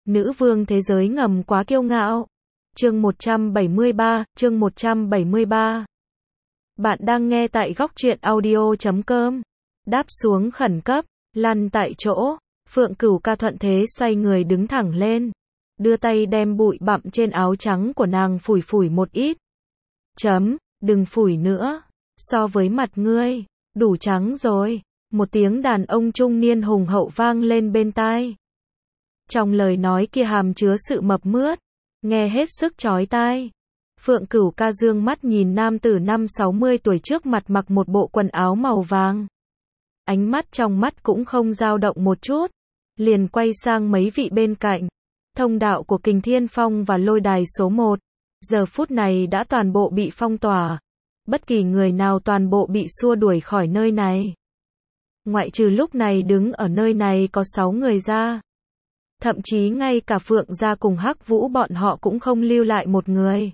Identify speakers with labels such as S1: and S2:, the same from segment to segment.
S1: Nữ vương thế giới ngầm quá kiêu ngạo. Chương 173. Bạn đang nghe tại góc truyện audio.com. Đáp xuống khẩn cấp, lăn tại chỗ, Phượng Cửu Ca thuận thế xoay người đứng thẳng lên, đưa tay đem bụi bặm trên áo trắng của nàng phủi phủi một ít. Đừng phủi nữa, so với mặt ngươi, đủ trắng rồi. Một tiếng đàn ông trung niên hùng hậu vang lên bên tai. Trong lời nói kia hàm chứa sự mập mướt, nghe hết sức chói tai. Phượng Cửu Ca dương mắt nhìn nam tử 50-60 tuổi trước mặt mặc một bộ quần áo màu vàng. Ánh mắt trong mắt cũng không dao động một chút, liền quay sang mấy vị bên cạnh. Thông đạo của Kình Thiên Phong và lôi đài số 1, giờ phút này đã toàn bộ bị phong tỏa. Bất kỳ người nào toàn bộ bị xua đuổi khỏi nơi này. Ngoại trừ lúc này đứng ở nơi này có 6 người ra. Thậm chí ngay cả Phượng gia cùng Hắc Vũ bọn họ cũng không lưu lại một người.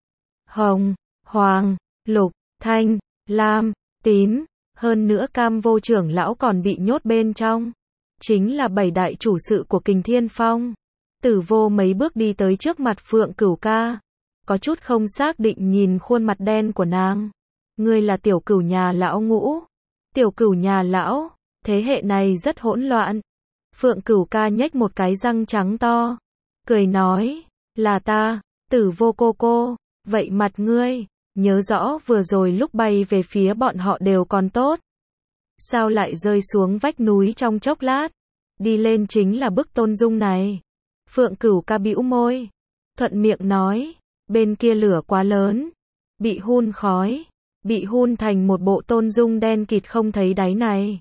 S1: Hồng, Hoàng, Lục, Thanh, Lam, Tím, hơn nữa Cam Vô trưởng lão còn bị nhốt bên trong. Chính là 7 đại chủ sự của Kình Thiên Phong. Tử Vô mấy bước đi tới trước mặt Phượng Cửu Ca. Có chút không xác định nhìn khuôn mặt đen của nàng. Ngươi là tiểu cửu nhà lão Ngũ. Tiểu cửu nhà lão, thế hệ này rất hỗn loạn. Phượng Cửu Ca nhếch một cái răng trắng to, cười nói, là ta, Tử Vô cô, vậy mặt ngươi, nhớ rõ vừa rồi lúc bay về phía bọn họ đều còn tốt. Sao lại rơi xuống vách núi trong chốc lát, đi lên chính là bức tôn dung này. Phượng Cửu Ca bĩu môi, thuận miệng nói, bên kia lửa quá lớn, bị hun khói, bị hun thành một bộ tôn dung đen kịt không thấy đáy này.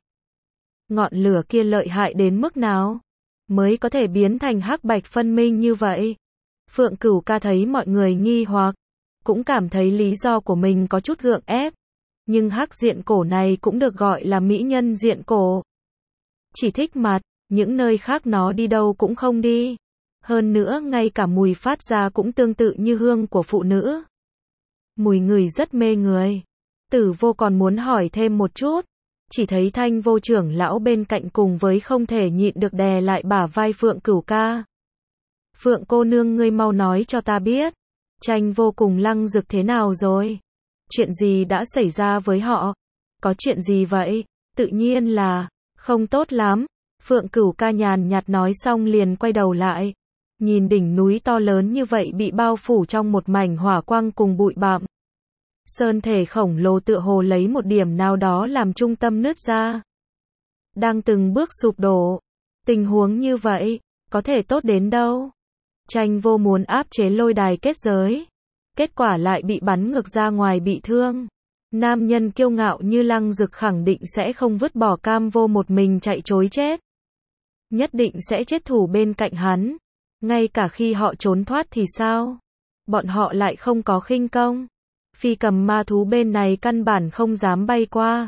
S1: Ngọn lửa kia lợi hại đến mức nào, mới có thể biến thành hắc bạch phân minh như vậy? Phượng Cửu Ca thấy mọi người nghi hoặc, cũng cảm thấy lý do của mình có chút gượng ép. Nhưng hắc diện cổ này cũng được gọi là mỹ nhân diện cổ. Chỉ thích mặt, những nơi khác nó đi đâu cũng không đi. Hơn nữa ngay cả mùi phát ra cũng tương tự như hương của phụ nữ. Mùi người rất mê người. Tử Vô còn muốn hỏi thêm một chút. Chỉ thấy Thanh Vô trưởng lão bên cạnh cùng với không thể nhịn được đè lại bả vai Phượng Cửu Ca. Phượng cô nương ngươi mau nói cho ta biết. Tranh Vô cùng Lăng Dực thế nào rồi? Chuyện gì đã xảy ra với họ? Có chuyện gì vậy? Tự nhiên là không tốt lắm. Phượng Cửu Ca nhàn nhạt nói xong liền quay đầu lại. Nhìn đỉnh núi to lớn như vậy bị bao phủ trong một mảnh hỏa quang cùng bụi bặm. Sơn thể khổng lồ tựa hồ lấy một điểm nào đó làm trung tâm nứt ra. Đang từng bước sụp đổ. Tình huống như vậy, có thể tốt đến đâu? Tranh Vô muốn áp chế lôi đài kết giới. Kết quả lại bị bắn ngược ra ngoài bị thương. Nam nhân kiêu ngạo như Lăng Dực khẳng định sẽ không vứt bỏ Cam Vô một mình chạy trối chết. Nhất định sẽ chết thủ bên cạnh hắn. Ngay cả khi họ trốn thoát thì sao? Bọn họ lại không có khinh công. Phi cầm ma thú bên này căn bản không dám bay qua.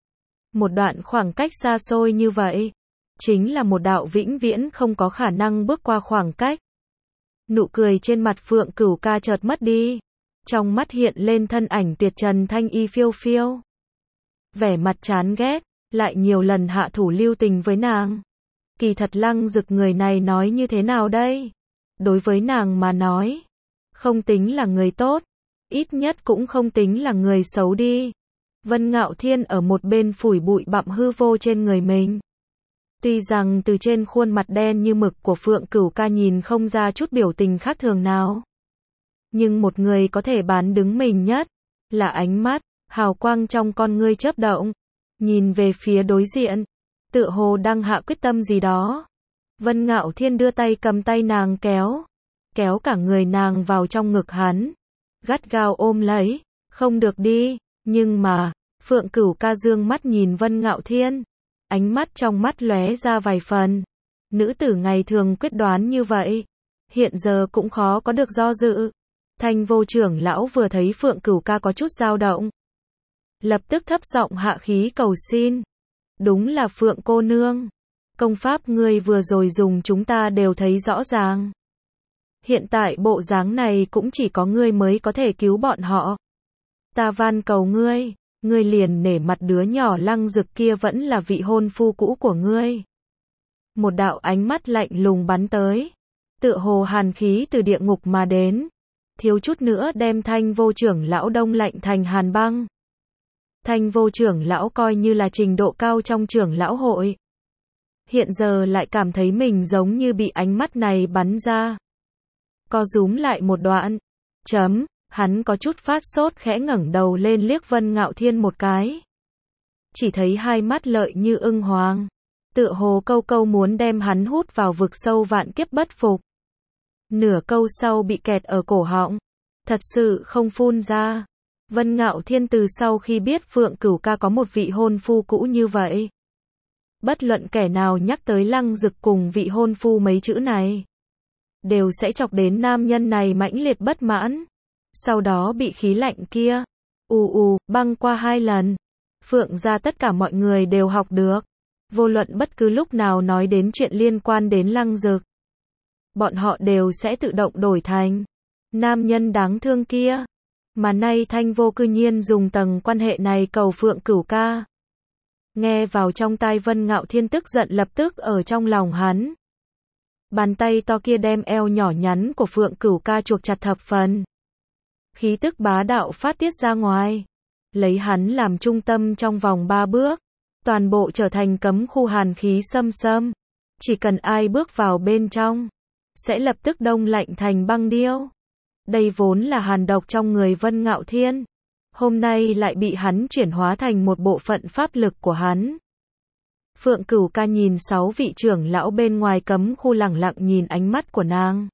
S1: Một đoạn khoảng cách xa xôi như vậy, chính là một đạo vĩnh viễn không có khả năng bước qua khoảng cách. Nụ cười trên mặt Phượng Cửu Ca chợt mất đi. Trong mắt hiện lên thân ảnh tuyệt trần thanh y phiêu phiêu. Vẻ mặt chán ghét, lại nhiều lần hạ thủ lưu tình với nàng. Kỳ thật Lăng Dực người này nói như thế nào đây? Đối với nàng mà nói, không tính là người tốt. Ít nhất cũng không tính là người xấu đi. Vân Ngạo Thiên ở một bên phủi bụi bặm hư vô trên người mình. Tuy rằng từ trên khuôn mặt đen như mực của Phượng Cửu Ca nhìn không ra chút biểu tình khác thường nào. Nhưng một người có thể bán đứng mình nhất, là ánh mắt, hào quang trong con ngươi chớp động. Nhìn về phía đối diện, tựa hồ đang hạ quyết tâm gì đó. Vân Ngạo Thiên đưa tay cầm tay nàng kéo cả người nàng vào trong ngực hắn. Gắt gao ôm lấy, không được đi, nhưng mà, Phượng Cửu Ca dương mắt nhìn Vân Ngạo Thiên, ánh mắt trong mắt lóe ra vài phần. Nữ tử ngày thường quyết đoán như vậy, hiện giờ cũng khó có được do dự. Thanh Vô trưởng lão vừa thấy Phượng Cửu Ca có chút dao động, lập tức thấp giọng hạ khí cầu xin. Đúng là Phượng cô nương, công pháp ngươi vừa rồi dùng chúng ta đều thấy rõ ràng. Hiện tại bộ dáng này cũng chỉ có ngươi mới có thể cứu bọn họ. Ta van cầu ngươi, ngươi liền nể mặt đứa nhỏ Lăng Dực kia vẫn là vị hôn phu cũ của ngươi. Một đạo ánh mắt lạnh lùng bắn tới. tựa hồ hàn khí từ địa ngục mà đến, thiếu chút nữa đem Thanh Vô trưởng lão đông lạnh thành hàn băng. Thanh Vô trưởng lão coi như là trình độ cao trong trưởng lão hội. Hiện giờ lại cảm thấy mình giống như bị ánh mắt này bắn ra. Co rúm lại một đoạn. Hắn có chút phát sốt khẽ ngẩng đầu lên liếc Vân Ngạo Thiên một cái. Chỉ thấy hai mắt lợi như ưng hoàng. Tựa hồ câu câu muốn đem hắn hút vào vực sâu vạn kiếp bất phục. Nửa câu sau bị kẹt ở cổ họng. Thật sự không phun ra. Vân Ngạo Thiên từ sau khi biết Phượng Cửu Ca có một vị hôn phu cũ như vậy. Bất luận kẻ nào nhắc tới Lăng Dực cùng vị hôn phu mấy chữ này, đều sẽ chọc đến nam nhân này mãnh liệt bất mãn. Sau đó bị khí lạnh kia, băng qua 2 lần. Phượng gia tất cả mọi người đều học được. Vô luận bất cứ lúc nào nói đến chuyện liên quan đến Lăng Dực, bọn họ đều sẽ tự động đổi thành nam nhân đáng thương kia. Mà nay Thanh Vô cư nhiên dùng tầng quan hệ này cầu Phượng Cửu Ca. Nghe vào trong tai Vân Ngạo Thiên tức giận lập tức ở trong lòng hắn. Bàn tay to kia đem eo nhỏ nhắn của Phượng Cửu Ca chuộc chặt thập phần. Khí tức bá đạo phát tiết ra ngoài. Lấy hắn làm trung tâm trong vòng 3 bước. Toàn bộ trở thành cấm khu hàn khí xâm xâm. Chỉ cần ai bước vào bên trong, sẽ lập tức đông lạnh thành băng điêu. Đây vốn là hàn độc trong người Vân Ngạo Thiên. Hôm nay lại bị hắn chuyển hóa thành một bộ phận pháp lực của hắn. Phượng Cửu Ca nhìn 6 vị trưởng lão bên ngoài cấm khu lẳng lặng nhìn ánh mắt của nàng.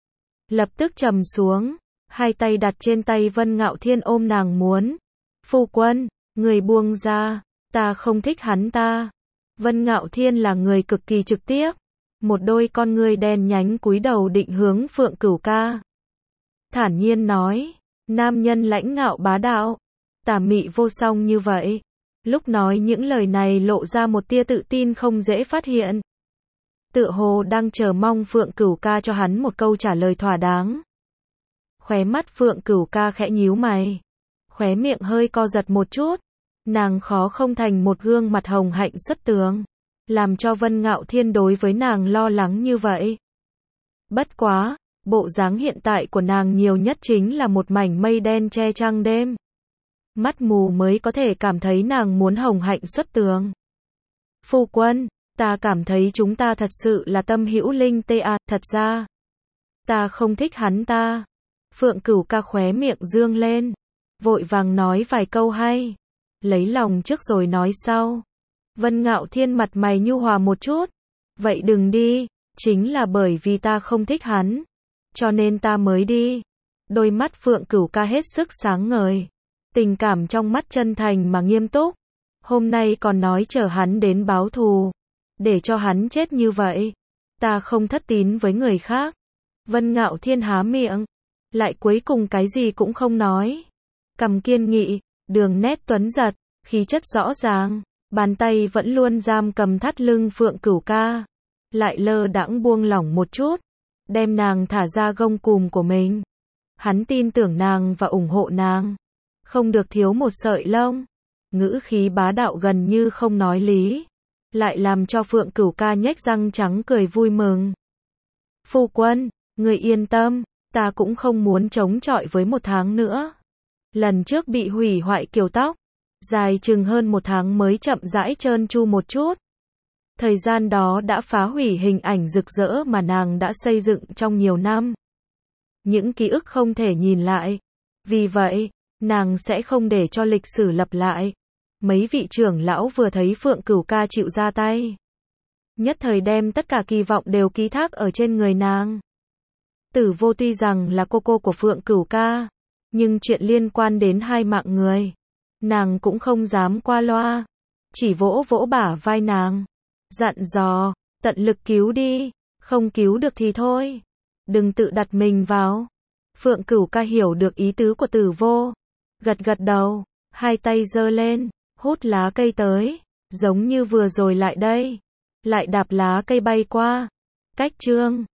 S1: Lập tức trầm xuống, hai tay đặt trên tay Vân Ngạo Thiên ôm nàng muốn. Phu quân, người buông ra, ta không thích hắn ta. Vân Ngạo Thiên là người cực kỳ trực tiếp. Một đôi con ngươi đen nhánh cúi đầu định hướng Phượng Cửu Ca. Thản nhiên nói, nam nhân lãnh ngạo bá đạo, tà mị vô song như vậy. Lúc nói những lời này lộ ra một tia tự tin không dễ phát hiện. Tựa hồ đang chờ mong Phượng Cửu Ca cho hắn một câu trả lời thỏa đáng. Khóe mắt Phượng Cửu Ca khẽ nhíu mày. Khóe miệng hơi co giật một chút. Nàng khó không thành một gương mặt hồng hạnh xuất tướng. Làm cho Vân Ngạo Thiên đối với nàng lo lắng như vậy. Bất quá, bộ dáng hiện tại của nàng nhiều nhất chính là một mảnh mây đen che trăng đêm. Mắt mù mới có thể cảm thấy nàng muốn hồng hạnh xuất tướng. Phu quân, ta cảm thấy chúng ta thật sự là tâm hữu linh tê à, thật ra ta không thích hắn ta. Phượng Cửu Ca khóe miệng dương lên, vội vàng nói vài câu hay, lấy lòng trước rồi nói sau. Vân Ngạo Thiên mặt mày nhu hòa một chút. Vậy đừng đi, chính là bởi vì ta không thích hắn, cho nên ta mới đi. Đôi mắt Phượng Cửu Ca hết sức sáng ngời. Tình cảm trong mắt chân thành mà nghiêm túc. Hôm nay còn nói chờ hắn đến báo thù. Để cho hắn chết như vậy. Ta không thất tín với người khác. Vân Ngạo Thiên há miệng. Lại cuối cùng cái gì cũng không nói. Cằm kiên nghị, đường nét tuấn giật, khí chất rõ ràng. Bàn tay vẫn luôn giam cầm thắt lưng Phượng Cửu Ca. Lại lơ đãng buông lỏng một chút. Đem nàng thả ra gông cùm của mình. Hắn tin tưởng nàng và ủng hộ nàng. Không được thiếu một sợi lông. Ngữ khí bá đạo gần như không nói lý. Lại làm cho Phượng Cửu Ca nhếch răng trắng cười vui mừng. Phu quân, người yên tâm, ta cũng không muốn chống chọi với 1 tháng nữa. Lần trước bị hủy hoại kiểu tóc, dài chừng hơn 1 tháng mới chậm rãi trơn tru một chút. Thời gian đó đã phá hủy hình ảnh rực rỡ mà nàng đã xây dựng trong nhiều năm. Những ký ức không thể nhìn lại. Vì vậy, nàng sẽ không để cho lịch sử lặp lại. Mấy vị trưởng lão vừa thấy Phượng Cửu Ca chịu ra tay, nhất thời đem tất cả kỳ vọng đều ký thác ở trên người nàng. Tử Vô tuy rằng là cô của Phượng Cửu Ca, nhưng chuyện liên quan đến 2 mạng người, nàng cũng không dám qua loa. Chỉ vỗ vỗ bả vai nàng, dặn dò, tận lực cứu đi, không cứu được thì thôi. Đừng tự đặt mình vào. Phượng Cửu Ca hiểu được ý tứ của Tử Vô. Gật gật đầu, hai tay giơ lên, hút lá cây tới, giống như vừa rồi lại đây. Lại đạp lá cây bay qua. Cách chương